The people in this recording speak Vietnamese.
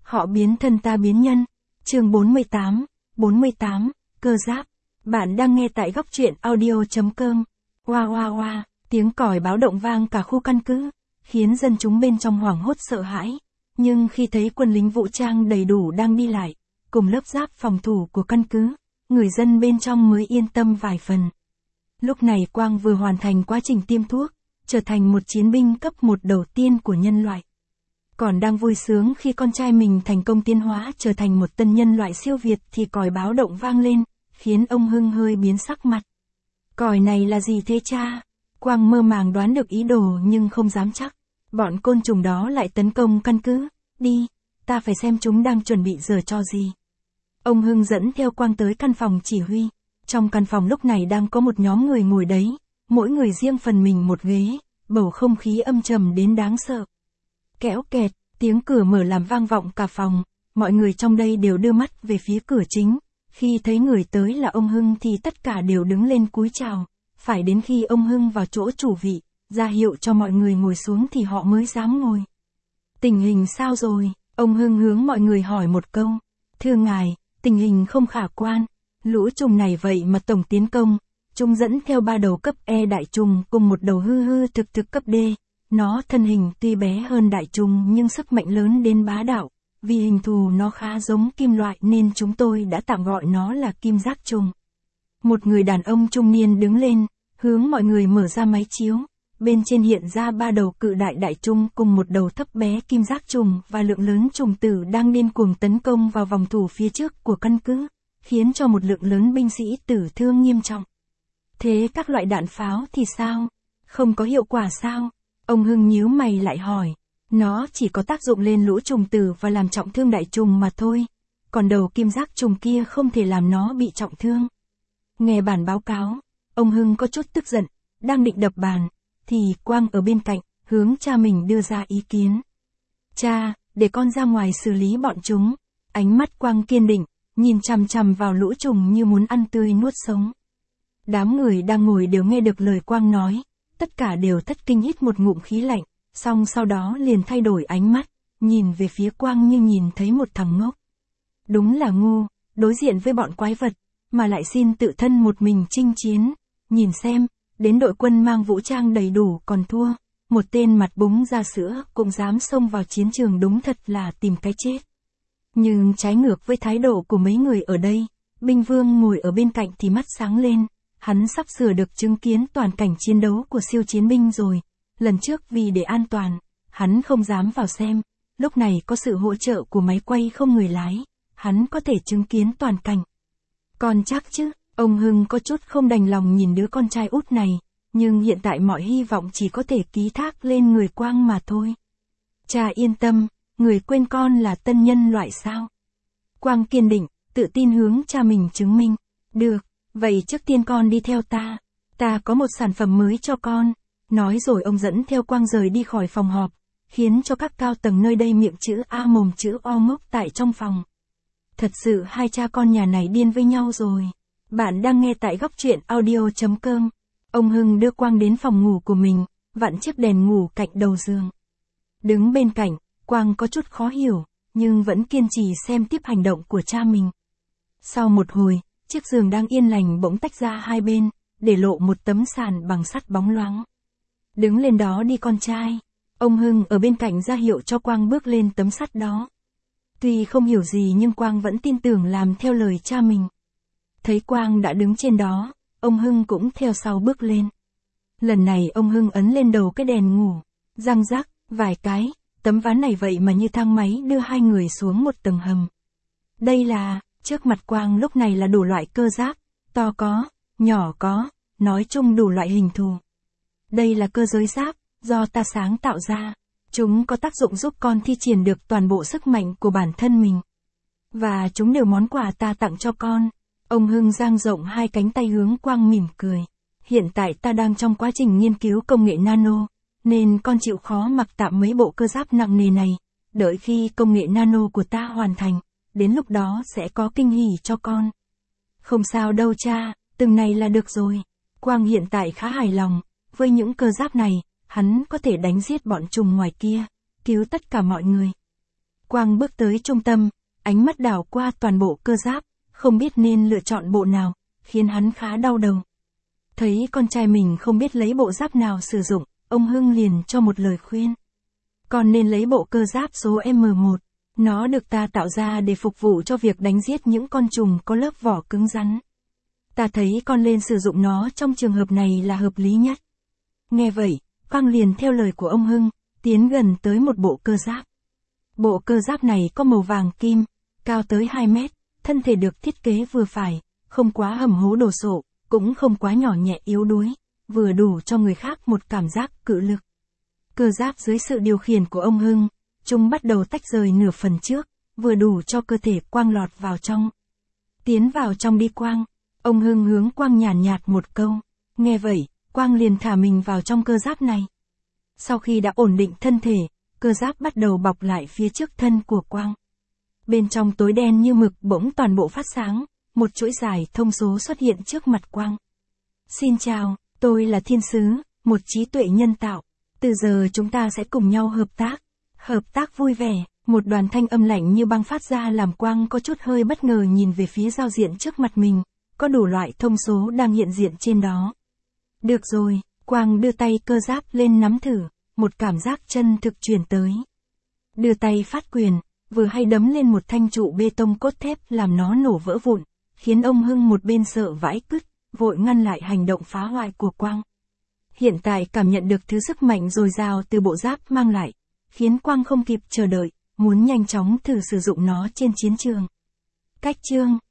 Họ biến thân ta biến nhân. Chương 48, cơ giáp. Bạn đang nghe tại góc truyện audio.com. Oa oa oa, tiếng còi báo động vang cả khu căn cứ, khiến dân chúng bên trong hoảng hốt sợ hãi. Nhưng khi thấy quân lính vũ trang đầy đủ đang đi lại, cùng lớp giáp phòng thủ của căn cứ, người dân bên trong mới yên tâm vài phần. Lúc này Quang vừa hoàn thành quá trình tiêm thuốc, trở thành một chiến binh cấp 1 đầu tiên của nhân loại. Còn đang vui sướng khi con trai mình thành công tiến hóa trở thành một tân nhân loại siêu việt thì còi báo động vang lên, khiến ông Hưng hơi biến sắc mặt. Còi này là gì thế cha? Quang mơ màng đoán được ý đồ nhưng không dám chắc. Bọn côn trùng đó lại tấn công căn cứ. Đi, ta phải xem chúng đang chuẩn bị giở trò gì. Ông Hưng dẫn theo Quang tới căn phòng chỉ huy. Trong căn phòng lúc này đang có một nhóm người ngồi đấy, mỗi người riêng phần mình một ghế, bầu không khí âm trầm đến đáng sợ. Kéo kẹt, tiếng cửa mở làm vang vọng cả phòng, mọi người trong đây đều đưa mắt về phía cửa chính. Khi thấy người tới là ông Hưng thì tất cả đều đứng lên cúi chào, phải đến khi ông Hưng vào chỗ chủ vị, ra hiệu cho mọi người ngồi xuống thì họ mới dám ngồi. Tình hình sao rồi? Ông Hưng hướng mọi người hỏi một câu. Thưa ngài, tình hình không khả quan, lũ trùng này vậy mà tổng tiến công, chúng dẫn theo 3 đầu cấp E đại trùng cùng một đầu hư hư thực thực cấp D. Nó thân hình tuy bé hơn đại trùng nhưng sức mạnh lớn đến bá đạo, vì hình thù nó khá giống kim loại nên chúng tôi đã tạm gọi nó là kim giác trùng. Một người đàn ông trung niên đứng lên, hướng mọi người mở ra máy chiếu, bên trên hiện ra 3 đầu cự đại đại trùng cùng một đầu thấp bé kim giác trùng và lượng lớn trùng tử đang điên cuồng tấn công vào vòng thủ phía trước của căn cứ, khiến cho một lượng lớn binh sĩ tử thương nghiêm trọng. Thế các loại đạn pháo thì sao? Không có hiệu quả sao? Ông Hưng nhíu mày lại hỏi. Nó chỉ có tác dụng lên lũ trùng tử và làm trọng thương đại trùng mà thôi. Còn đầu kim giác trùng kia không thể làm nó bị trọng thương. Nghe bản báo cáo, ông Hưng có chút tức giận, đang định đập bàn, thì Quang ở bên cạnh, hướng cha mình đưa ra ý kiến. Cha, để con ra ngoài xử lý bọn chúng. Ánh mắt Quang kiên định, nhìn chằm chằm vào lũ trùng như muốn ăn tươi nuốt sống. Đám người đang ngồi đều nghe được lời Quang nói, tất cả đều thất kinh hít một ngụm khí lạnh, xong sau đó liền thay đổi ánh mắt, nhìn về phía Quang như nhìn thấy một thằng ngốc. Đúng là ngu, đối diện với bọn quái vật, mà lại xin tự thân một mình chinh chiến, nhìn xem, đến đội quân mang vũ trang đầy đủ còn thua, một tên mặt búng ra sữa cũng dám xông vào chiến trường đúng thật là tìm cái chết. Nhưng trái ngược với thái độ của mấy người ở đây, binh vương ngồi ở bên cạnh thì mắt sáng lên. Hắn sắp sửa được chứng kiến toàn cảnh chiến đấu của siêu chiến binh rồi. Lần trước vì để an toàn, hắn không dám vào xem. Lúc này có sự hỗ trợ của máy quay không người lái, hắn có thể chứng kiến toàn cảnh. Còn chắc chứ, ông Hưng có chút không đành lòng nhìn đứa con trai út này, nhưng hiện tại mọi hy vọng chỉ có thể ký thác lên người Quang mà thôi. Cha yên tâm, người quên con là tân nhân loại sao? Quang kiên định, tự tin hướng cha mình chứng minh. Được. Vậy trước tiên con đi theo ta có một sản phẩm mới cho con. Nói rồi ông dẫn theo Quang rời đi khỏi phòng họp, khiến cho các cao tầng nơi đây miệng chữ A mồm chữ O ngốc tại trong phòng. Thật sự hai cha con nhà này điên với nhau rồi. Bạn đang nghe tại góc truyện audio.com. Ông Hưng đưa Quang đến phòng ngủ của mình, vặn chiếc đèn ngủ cạnh đầu giường. Đứng bên cạnh, Quang có chút khó hiểu, nhưng vẫn kiên trì xem tiếp hành động của cha mình. Sau một hồi, chiếc giường đang yên lành bỗng tách ra hai bên, để lộ một tấm sàn bằng sắt bóng loáng. Đứng lên đó đi con trai. Ông Hưng ở bên cạnh ra hiệu cho Quang bước lên tấm sắt đó. Tuy không hiểu gì nhưng Quang vẫn tin tưởng làm theo lời cha mình. Thấy Quang đã đứng trên đó, ông Hưng cũng theo sau bước lên. Lần này ông Hưng ấn lên đầu cái đèn ngủ, răng rắc, vài cái, tấm ván này vậy mà như thang máy đưa hai người xuống một tầng hầm. Đây là... Trước mặt Quang lúc này là đủ loại cơ giáp, to có, nhỏ có, nói chung đủ loại hình thù. Đây là cơ giới giáp, do ta sáng tạo ra. Chúng có tác dụng giúp con thi triển được toàn bộ sức mạnh của bản thân mình. Và chúng đều món quà ta tặng cho con. Ông Hưng dang rộng hai cánh tay hướng Quang mỉm cười. Hiện tại ta đang trong quá trình nghiên cứu công nghệ nano, nên con chịu khó mặc tạm mấy bộ cơ giáp nặng nề này. Đợi khi công nghệ nano của ta hoàn thành, đến lúc đó sẽ có kinh hỉ cho con. Không sao đâu cha, từng này là được rồi. Quang hiện tại khá hài lòng, với những cơ giáp này, hắn có thể đánh giết bọn trùng ngoài kia, cứu tất cả mọi người. Quang bước tới trung tâm, ánh mắt đảo qua toàn bộ cơ giáp, không biết nên lựa chọn bộ nào, khiến hắn khá đau đầu. Thấy con trai mình không biết lấy bộ giáp nào sử dụng, ông Hưng liền cho một lời khuyên. Con nên lấy bộ cơ giáp số M1. Nó được ta tạo ra để phục vụ cho việc đánh giết những con trùng có lớp vỏ cứng rắn. Ta thấy con lên sử dụng nó trong trường hợp này là hợp lý nhất. Nghe vậy, Quang liền theo lời của ông Hưng, tiến gần tới một bộ cơ giáp. Bộ cơ giáp này có màu vàng kim, cao tới 2 mét, thân thể được thiết kế vừa phải, không quá hầm hố đồ sộ, cũng không quá nhỏ nhẹ yếu đuối, vừa đủ cho người khác một cảm giác cự lực. Cơ giáp dưới sự điều khiển của ông Hưng, chúng bắt đầu tách rời nửa phần trước, vừa đủ cho cơ thể Quang lọt vào trong. Tiến vào trong đi Quang, ông Hưng hướng Quang nhàn nhạt một câu. Nghe vậy, Quang liền thả mình vào trong cơ giáp này. Sau khi đã ổn định thân thể, cơ giáp bắt đầu bọc lại phía trước thân của Quang. Bên trong tối đen như mực bỗng toàn bộ phát sáng, một chuỗi dài thông số xuất hiện trước mặt Quang. Xin chào, tôi là Thiên Sứ, một trí tuệ nhân tạo. Từ giờ chúng ta sẽ cùng nhau hợp tác. Hợp tác vui vẻ, một đoàn thanh âm lạnh như băng phát ra làm Quang có chút hơi bất ngờ nhìn về phía giao diện trước mặt mình, có đủ loại thông số đang hiện diện trên đó. Được rồi, Quang đưa tay cơ giáp lên nắm thử, một cảm giác chân thực truyền tới. Đưa tay phát quyền, vừa hay đấm lên một thanh trụ bê tông cốt thép làm nó nổ vỡ vụn, khiến ông Hưng một bên sợ vãi cứt, vội ngăn lại hành động phá hoại của Quang. Hiện tại cảm nhận được thứ sức mạnh dồi dào từ bộ giáp mang lại, khiến Quang không kịp chờ đợi, muốn nhanh chóng thử sử dụng nó trên chiến trường. Cách chương